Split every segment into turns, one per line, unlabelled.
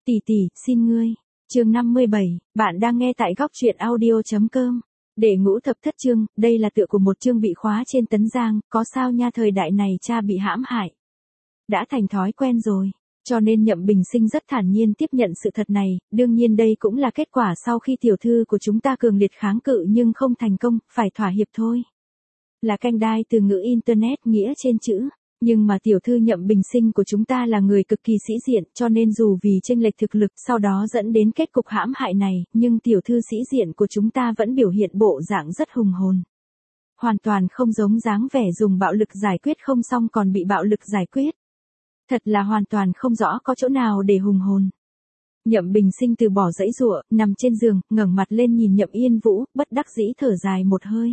Tỷ tỷ, xin ngươi. Chương 57, bạn đang nghe tại góc truyện audio.com. Để ngũ thập thất chương, đây là tựa của một chương bị khóa trên tấn giang, có sao nha, thời đại này cha bị hãm hại. Đã thành thói quen rồi, cho nên Nhậm Bình Sinh rất thản nhiên tiếp nhận sự thật này, đương nhiên đây cũng là kết quả sau khi tiểu thư của chúng ta cường liệt kháng cự nhưng không thành công, phải thỏa hiệp thôi. Là canh đai từ ngữ Internet nghĩa trên chữ. Nhưng mà tiểu thư Nhậm Bình Sinh của chúng ta là người cực kỳ sĩ diện, cho nên dù vì chênh lệch thực lực sau đó dẫn đến kết cục hãm hại này, nhưng tiểu thư sĩ diện của chúng ta vẫn biểu hiện bộ dạng rất hùng hồn. Hoàn toàn không giống dáng vẻ dùng bạo lực giải quyết không xong còn bị bạo lực giải quyết. Thật là hoàn toàn không rõ có chỗ nào để hùng hồn. Nhậm Bình Sinh từ bỏ giãy giụa, nằm trên giường, ngẩng mặt lên nhìn Nhậm Yên Vũ, bất đắc dĩ thở dài một hơi.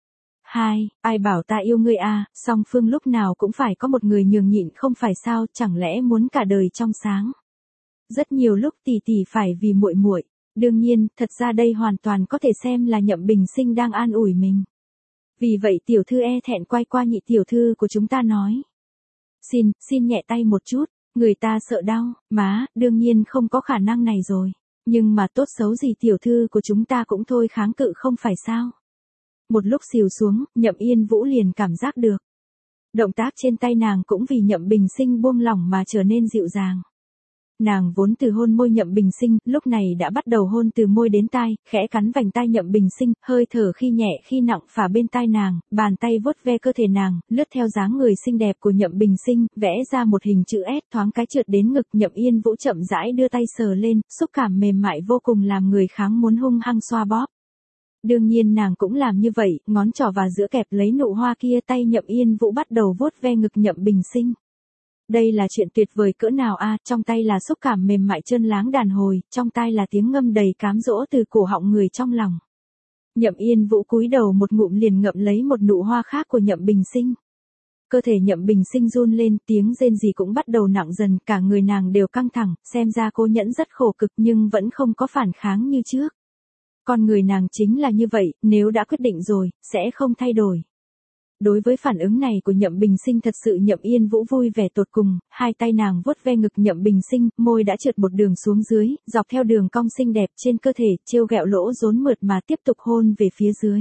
Ai bảo ta yêu ngươi à, song phương lúc nào cũng phải có một người nhường nhịn không phải sao, chẳng lẽ muốn cả đời trong sáng. Rất nhiều lúc tỷ tỷ phải vì muội muội, đương nhiên, thật ra đây hoàn toàn có thể xem là Nhậm Bình Sinh đang an ủi mình. Vì vậy tiểu thư e thẹn quay qua nhị tiểu thư của chúng ta nói. Xin nhẹ tay một chút, người ta sợ đau, má, đương nhiên không có khả năng này rồi. Nhưng mà tốt xấu gì tiểu thư của chúng ta cũng thôi kháng cự không phải sao. Một lúc xìu xuống, Nhậm Yên Vũ liền cảm giác được. Động tác trên tay nàng cũng vì Nhậm Bình Sinh buông lỏng mà trở nên dịu dàng. Nàng vốn từ hôn môi Nhậm Bình Sinh, lúc này đã bắt đầu hôn từ môi đến tai, khẽ cắn vành tai Nhậm Bình Sinh, hơi thở khi nhẹ khi nặng phả bên tai nàng, bàn tay vuốt ve cơ thể nàng, lướt theo dáng người xinh đẹp của Nhậm Bình Sinh, vẽ ra một hình chữ S thoáng cái trượt đến ngực. Nhậm Yên Vũ chậm rãi đưa tay sờ lên, xúc cảm mềm mại vô cùng làm người kháng muốn hung hăng xoa bóp. Đương nhiên nàng cũng làm như vậy, ngón trỏ và giữa kẹp lấy nụ hoa kia, tay Nhậm Yên Vũ bắt đầu vuốt ve ngực Nhậm Bình Sinh. Đây là chuyện tuyệt vời cỡ nào a, trong tay là xúc cảm mềm mại trơn láng đàn hồi, trong tai là tiếng ngâm đầy cám dỗ từ cổ họng người trong lòng. Nhậm Yên Vũ cúi đầu một ngụm liền ngậm lấy một nụ hoa khác của Nhậm Bình Sinh. Cơ thể Nhậm Bình Sinh run lên, tiếng rên rỉ cũng bắt đầu nặng dần, cả người nàng đều căng thẳng, xem ra cô nhẫn rất khổ cực nhưng vẫn không có phản kháng như trước. Con người nàng chính là như vậy, nếu đã quyết định rồi, sẽ không thay đổi. Đối với phản ứng này của Nhậm Bình Sinh thật sự Nhậm Yên Vũ vui vẻ tột cùng, hai tay nàng vuốt ve ngực Nhậm Bình Sinh, môi đã trượt một đường xuống dưới, dọc theo đường cong xinh đẹp trên cơ thể, trêu ghẹo lỗ rốn mượt mà tiếp tục hôn về phía dưới.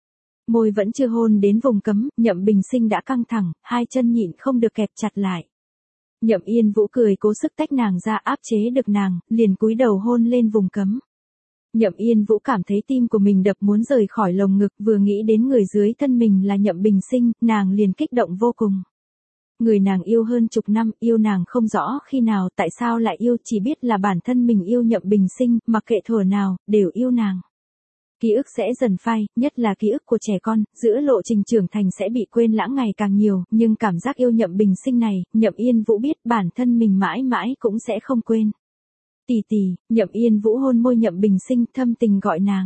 Môi vẫn chưa hôn đến vùng cấm, Nhậm Bình Sinh đã căng thẳng, hai chân nhịn không được kẹp chặt lại. Nhậm Yên Vũ cười cố sức tách nàng ra áp chế được nàng, liền cúi đầu hôn lên vùng cấm. Nhậm Yên Vũ cảm thấy tim của mình đập muốn rời khỏi lồng ngực, vừa nghĩ đến người dưới thân mình là Nhậm Bình Sinh, nàng liền kích động vô cùng. Người nàng yêu hơn chục năm, yêu nàng không rõ khi nào, tại sao lại yêu, chỉ biết là bản thân mình yêu Nhậm Bình Sinh, mặc kệ thuở nào, đều yêu nàng. Ký ức sẽ dần phai, nhất là ký ức của trẻ con, giữa lộ trình trưởng thành sẽ bị quên lãng ngày càng nhiều, nhưng cảm giác yêu Nhậm Bình Sinh này, Nhậm Yên Vũ biết bản thân mình mãi mãi cũng sẽ không quên. Tỷ tỷ, Nhậm Yên Vũ hôn môi Nhậm Bình Sinh, thâm tình gọi nàng.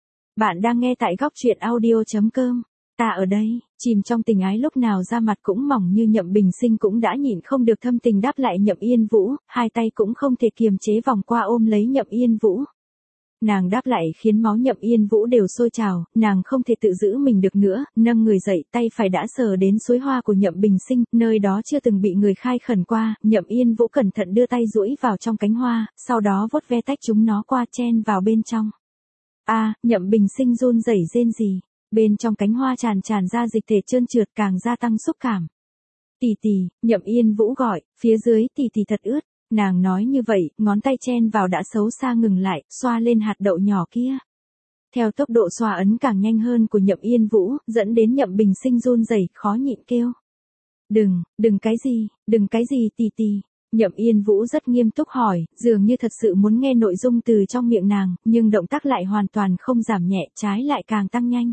Bạn đang nghe tại góc truyện audio.com. Ta ở đây, chìm trong tình ái lúc nào da mặt cũng mỏng như Nhậm Bình Sinh cũng đã nhịn không được thâm tình đáp lại Nhậm Yên Vũ, hai tay cũng không thể kiềm chế vòng qua ôm lấy Nhậm Yên Vũ. Nàng đáp lại khiến máu Nhậm Yên Vũ đều sôi trào, nàng không thể tự giữ mình được nữa, nâng người dậy, tay phải đã sờ đến suối hoa của Nhậm Bình Sinh, nơi đó chưa từng bị người khai khẩn qua, Nhậm Yên Vũ cẩn thận đưa tay duỗi vào trong cánh hoa, sau đó vuốt ve tách chúng nó qua chen vào bên trong. Nhậm Bình Sinh run rẩy rên rỉ, bên trong cánh hoa tràn ra dịch thể trơn trượt càng gia tăng xúc cảm. Tỷ tỷ, Nhậm Yên Vũ gọi, phía dưới tỷ tỷ thật ướt. Nàng nói như vậy, ngón tay chen vào đã xấu xa ngừng lại, xoa lên hạt đậu nhỏ kia. Theo tốc độ xoa ấn càng nhanh hơn của Nhậm Yên Vũ, dẫn đến Nhậm Bình Sinh run rẩy, khó nhịn kêu. Đừng cái gì tỷ tỷ. Nhậm Yên Vũ rất nghiêm túc hỏi, dường như thật sự muốn nghe nội dung từ trong miệng nàng, nhưng động tác lại hoàn toàn không giảm nhẹ, trái lại càng tăng nhanh.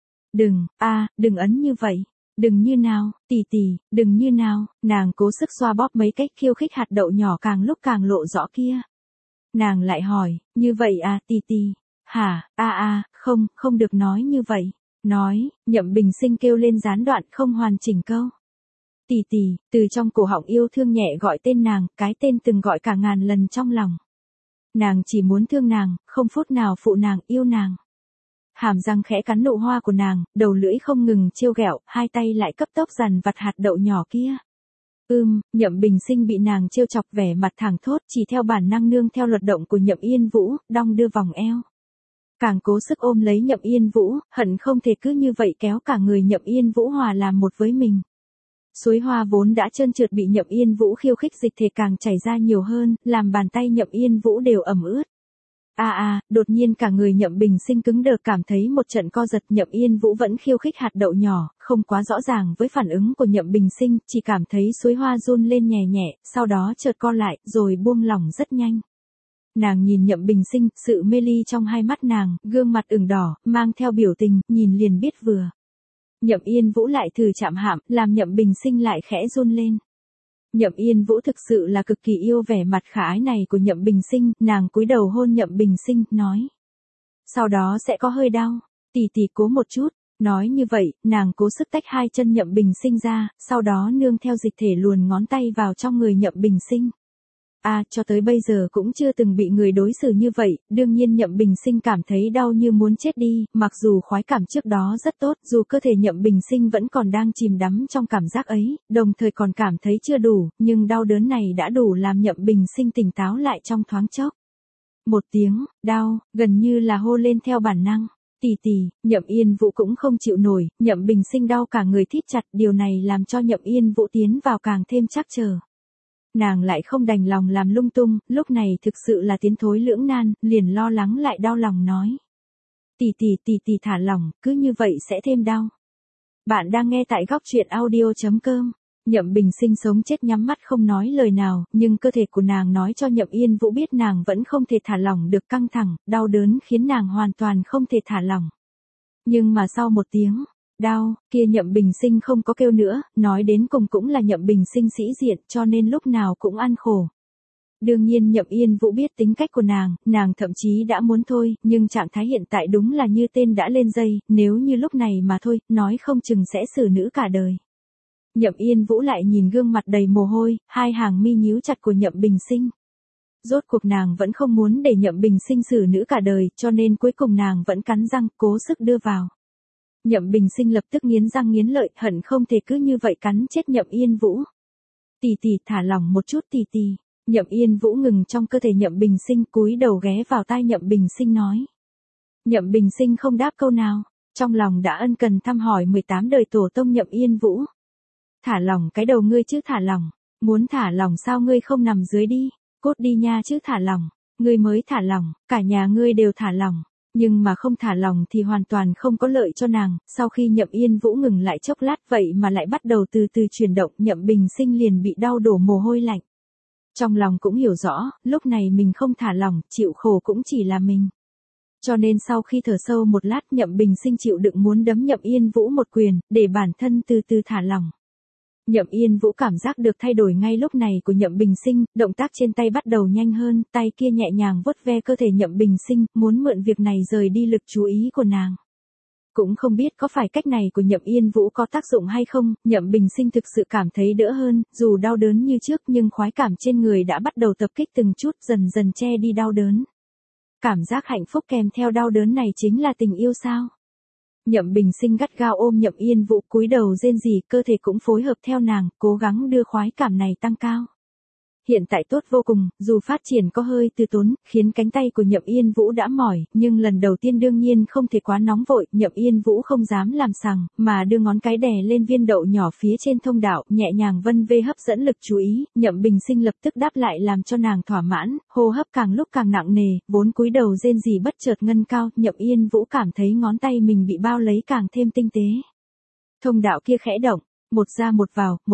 Đừng ấn như vậy. Đừng như nào, tỷ tỷ, đừng như nào, nàng cố sức xoa bóp mấy cách khiêu khích hạt đậu nhỏ càng lúc càng lộ rõ kia. Nàng lại hỏi, như vậy à tỷ tỷ, hả, không được nói như vậy, nói, Nhậm Bình Sinh kêu lên gián đoạn không hoàn chỉnh câu. Tỷ tỷ, từ trong cổ họng yêu thương nhẹ gọi tên nàng, cái tên từng gọi cả ngàn lần trong lòng. Nàng chỉ muốn thương nàng, không phút nào phụ nàng, yêu nàng. Hàm răng khẽ cắn nụ hoa của nàng, đầu lưỡi không ngừng trêu ghẹo, hai tay lại cấp tốc dằn vặt hạt đậu nhỏ kia. Nhậm Bình Sinh bị nàng trêu chọc vẻ mặt thẳng thốt chỉ theo bản năng nương theo luật động của Nhậm Yên Vũ, đong đưa vòng eo. Càng cố sức ôm lấy Nhậm Yên Vũ, hận không thể cứ như vậy kéo cả người Nhậm Yên Vũ hòa làm một với mình. Suối hoa vốn đã trơn trượt bị Nhậm Yên Vũ khiêu khích dịch thể càng chảy ra nhiều hơn, làm bàn tay Nhậm Yên Vũ đều ẩm ướt. Đột nhiên cả người Nhậm Bình Sinh cứng đờ cảm thấy một trận co giật. Nhậm Yên Vũ vẫn khiêu khích hạt đậu nhỏ, không quá rõ ràng với phản ứng của Nhậm Bình Sinh, chỉ cảm thấy suối hoa run lên nhẹ nhẹ, sau đó chợt co lại, rồi buông lỏng rất nhanh. Nàng nhìn Nhậm Bình Sinh, sự mê ly trong hai mắt nàng, gương mặt ửng đỏ, mang theo biểu tình, nhìn liền biết vừa. Nhậm Yên Vũ lại thử chạm hạm, làm Nhậm Bình Sinh lại khẽ run lên. Nhậm Yên Vũ thực sự là cực kỳ yêu vẻ mặt khả ái này của Nhậm Bình Sinh, nàng cúi đầu hôn Nhậm Bình Sinh, nói. Sau đó sẽ có hơi đau, tỷ tỷ cố một chút. Nói như vậy, nàng cố sức tách hai chân Nhậm Bình Sinh ra, sau đó nương theo dịch thể luồn ngón tay vào trong người Nhậm Bình Sinh. Cho tới bây giờ cũng chưa từng bị người đối xử như vậy, đương nhiên Nhậm Bình Sinh cảm thấy đau như muốn chết đi, mặc dù khoái cảm trước đó rất tốt, dù cơ thể Nhậm Bình Sinh vẫn còn đang chìm đắm trong cảm giác ấy, đồng thời còn cảm thấy chưa đủ, nhưng đau đớn này đã đủ làm Nhậm Bình Sinh tỉnh táo lại trong thoáng chốc. Một tiếng, đau, gần như là hô lên theo bản năng. Tỷ tỷ, Nhậm Yên Vũ cũng không chịu nổi, Nhậm Bình Sinh đau cả người thít chặt, điều này làm cho Nhậm Yên Vũ tiến vào càng thêm trắc trở. Nàng lại không đành lòng làm lung tung, lúc này thực sự là tiến thối lưỡng nan, liền lo lắng lại đau lòng nói. Tỷ tỷ thả lỏng, cứ như vậy sẽ thêm đau. Bạn đang nghe tại góc truyện audio.com. Nhậm Bình Sinh sống chết nhắm mắt không nói lời nào, nhưng cơ thể của nàng nói cho Nhậm Yên Vũ biết nàng vẫn không thể thả lỏng được, căng thẳng, đau đớn khiến nàng hoàn toàn không thể thả lỏng. Nhưng mà sau một tiếng đau, kia Nhậm Bình Sinh không có kêu nữa, nói đến cùng cũng là Nhậm Bình Sinh sĩ diện, cho nên lúc nào cũng ăn khổ. Đương nhiên Nhậm Yên Vũ biết tính cách của nàng thậm chí đã muốn thôi, nhưng trạng thái hiện tại đúng là như tên đã lên dây, nếu như lúc này mà thôi, nói không chừng sẽ xử nữ cả đời. Nhậm Yên Vũ lại nhìn gương mặt đầy mồ hôi, hai hàng mi nhíu chặt của Nhậm Bình Sinh. Rốt cuộc nàng vẫn không muốn để Nhậm Bình Sinh xử nữ cả đời, cho nên cuối cùng nàng vẫn cắn răng, cố sức đưa vào. Nhậm Bình Sinh lập tức nghiến răng nghiến lợi, hận không thể cứ như vậy cắn chết Nhậm Yên Vũ. Tỷ tỷ thả lỏng một chút tỷ tỷ. Nhậm Yên Vũ ngừng trong cơ thể Nhậm Bình Sinh, cúi đầu ghé vào tai Nhậm Bình Sinh nói. Nhậm Bình Sinh không đáp câu nào, trong lòng đã ân cần thăm hỏi 18 đời tổ tông Nhậm Yên Vũ. Thả lỏng cái đầu ngươi chứ thả lỏng, muốn thả lỏng sao ngươi không nằm dưới đi, cốt đi nha chứ thả lỏng, ngươi mới thả lỏng, cả nhà ngươi đều thả lỏng. Nhưng mà không thả lỏng thì hoàn toàn không có lợi cho nàng, sau khi Nhậm Yên Vũ ngừng lại chốc lát vậy mà lại bắt đầu từ từ chuyển động, Nhậm Bình Sinh liền bị đau đổ mồ hôi lạnh. Trong lòng cũng hiểu rõ, lúc này mình không thả lỏng, chịu khổ cũng chỉ là mình. Cho nên sau khi thở sâu một lát Nhậm Bình Sinh chịu đựng muốn đấm Nhậm Yên Vũ một quyền, để bản thân từ từ thả lỏng. Nhậm Yên Vũ cảm giác được thay đổi ngay lúc này của Nhậm Bình Sinh, động tác trên tay bắt đầu nhanh hơn, tay kia nhẹ nhàng vuốt ve cơ thể Nhậm Bình Sinh, muốn mượn việc này rời đi lực chú ý của nàng. Cũng không biết có phải cách này của Nhậm Yên Vũ có tác dụng hay không, Nhậm Bình Sinh thực sự cảm thấy đỡ hơn, dù đau đớn như trước nhưng khoái cảm trên người đã bắt đầu tập kích từng chút, dần dần che đi đau đớn. Cảm giác hạnh phúc kèm theo đau đớn này chính là tình yêu sao? Nhậm Bình Sinh gắt gao ôm Nhậm Yên Vũ, cúi đầu rên rỉ, cơ thể cũng phối hợp theo nàng, cố gắng đưa khoái cảm này tăng cao. Hiện tại tốt vô cùng, dù phát triển có hơi từ tốn, khiến cánh tay của Nhậm Yên Vũ đã mỏi, nhưng lần đầu tiên đương nhiên không thể quá nóng vội, Nhậm Yên Vũ không dám làm sằng, mà đưa ngón cái đè lên viên đậu nhỏ phía trên thông đạo, nhẹ nhàng vân vê hấp dẫn lực chú ý, Nhậm Bình Sinh lập tức đáp lại làm cho nàng thỏa mãn, hô hấp càng lúc càng nặng nề, vốn cúi đầu rên rỉ bất chợt ngân cao, Nhậm Yên Vũ cảm thấy ngón tay mình bị bao lấy càng thêm tinh tế. Thông đạo kia khẽ động. Một ra một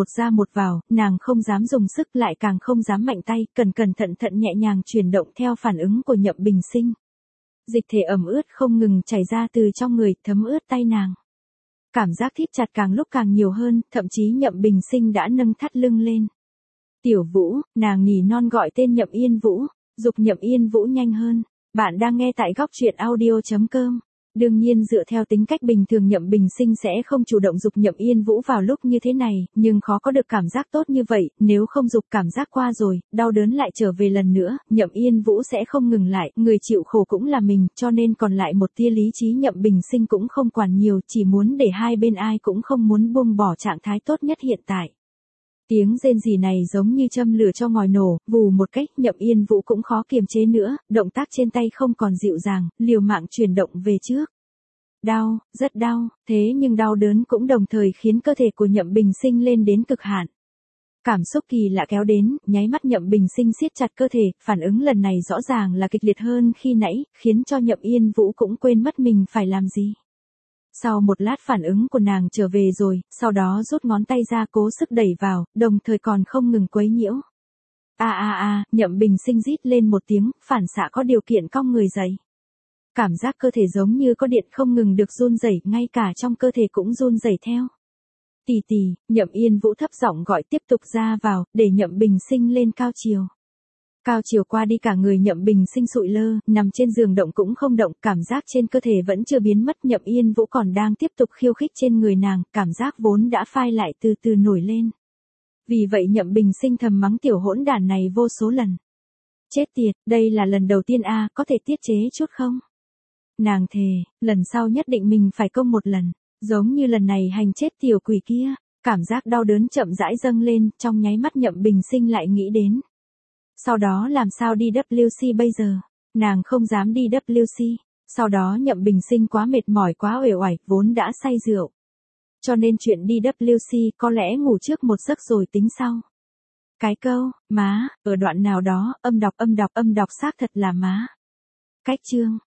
vào, nàng không dám dùng sức lại càng không dám mạnh tay, cẩn thận nhẹ nhàng chuyển động theo phản ứng của Nhậm Bình Sinh. Dịch thể ẩm ướt không ngừng chảy ra từ trong người, thấm ướt tay nàng. Cảm giác thít chặt càng lúc càng nhiều hơn, thậm chí Nhậm Bình Sinh đã nâng thắt lưng lên. Tiểu Vũ, nàng nỉ non gọi tên Nhậm Yên Vũ, giục Nhậm Yên Vũ nhanh hơn. Bạn đang nghe tại góc truyện audio.com. Đương nhiên dựa theo tính cách bình thường Nhậm Bình Sinh sẽ không chủ động giục Nhậm Yên Vũ vào lúc như thế này, nhưng khó có được cảm giác tốt như vậy, nếu không giục cảm giác qua rồi, đau đớn lại trở về lần nữa, Nhậm Yên Vũ sẽ không ngừng lại, người chịu khổ cũng là mình, cho nên còn lại một tia lý trí Nhậm Bình Sinh cũng không quản nhiều, chỉ muốn để hai bên ai cũng không muốn buông bỏ trạng thái tốt nhất hiện tại. Tiếng rên rỉ này giống như châm lửa cho ngòi nổ, vù một cách, Nhậm Yên Vũ cũng khó kiềm chế nữa, động tác trên tay không còn dịu dàng, liều mạng chuyển động về trước. Đau, rất đau, thế nhưng đau đớn cũng đồng thời khiến cơ thể của Nhậm Bình Sinh lên đến cực hạn. Cảm xúc kỳ lạ kéo đến, nháy mắt Nhậm Bình Sinh siết chặt cơ thể, phản ứng lần này rõ ràng là kịch liệt hơn khi nãy, khiến cho Nhậm Yên Vũ cũng quên mất mình phải làm gì. Sau một lát phản ứng của nàng trở về rồi, sau đó rút ngón tay ra cố sức đẩy vào, đồng thời còn không ngừng quấy nhiễu. Nhậm Bình Sinh rít lên một tiếng, phản xạ có điều kiện cong người dậy. Cảm giác cơ thể giống như có điện không ngừng được run rẩy, ngay cả trong cơ thể cũng run rẩy theo. Tì tì, Nhậm Yên Vũ thấp giọng gọi tiếp tục ra vào, để Nhậm Bình Sinh lên cao chiều. Cao chiều qua đi cả người Nhậm Bình Sinh sụi lơ, nằm trên giường động cũng không động, cảm giác trên cơ thể vẫn chưa biến mất, Nhậm Yên Vũ còn đang tiếp tục khiêu khích trên người nàng, cảm giác vốn đã phai lại từ từ nổi lên. Vì vậy Nhậm Bình Sinh thầm mắng tiểu hỗn đản này vô số lần. Chết tiệt, đây là lần đầu tiên có thể tiết chế chút không? Nàng thề, lần sau nhất định mình phải công một lần, giống như lần này hành chết tiểu quỷ kia. Cảm giác đau đớn chậm rãi dâng lên, trong nháy mắt Nhậm Bình Sinh lại nghĩ đến. Sau đó làm sao đi WC bây giờ? Nàng không dám đi WC. Sau đó Nhậm Bình Sinh quá mệt mỏi quá uể oải, vốn đã say rượu. Cho nên chuyện đi WC có lẽ ngủ trước một giấc rồi tính sau. Cái câu, má, ở đoạn nào đó, âm đọc xác thật là má. Cách chương.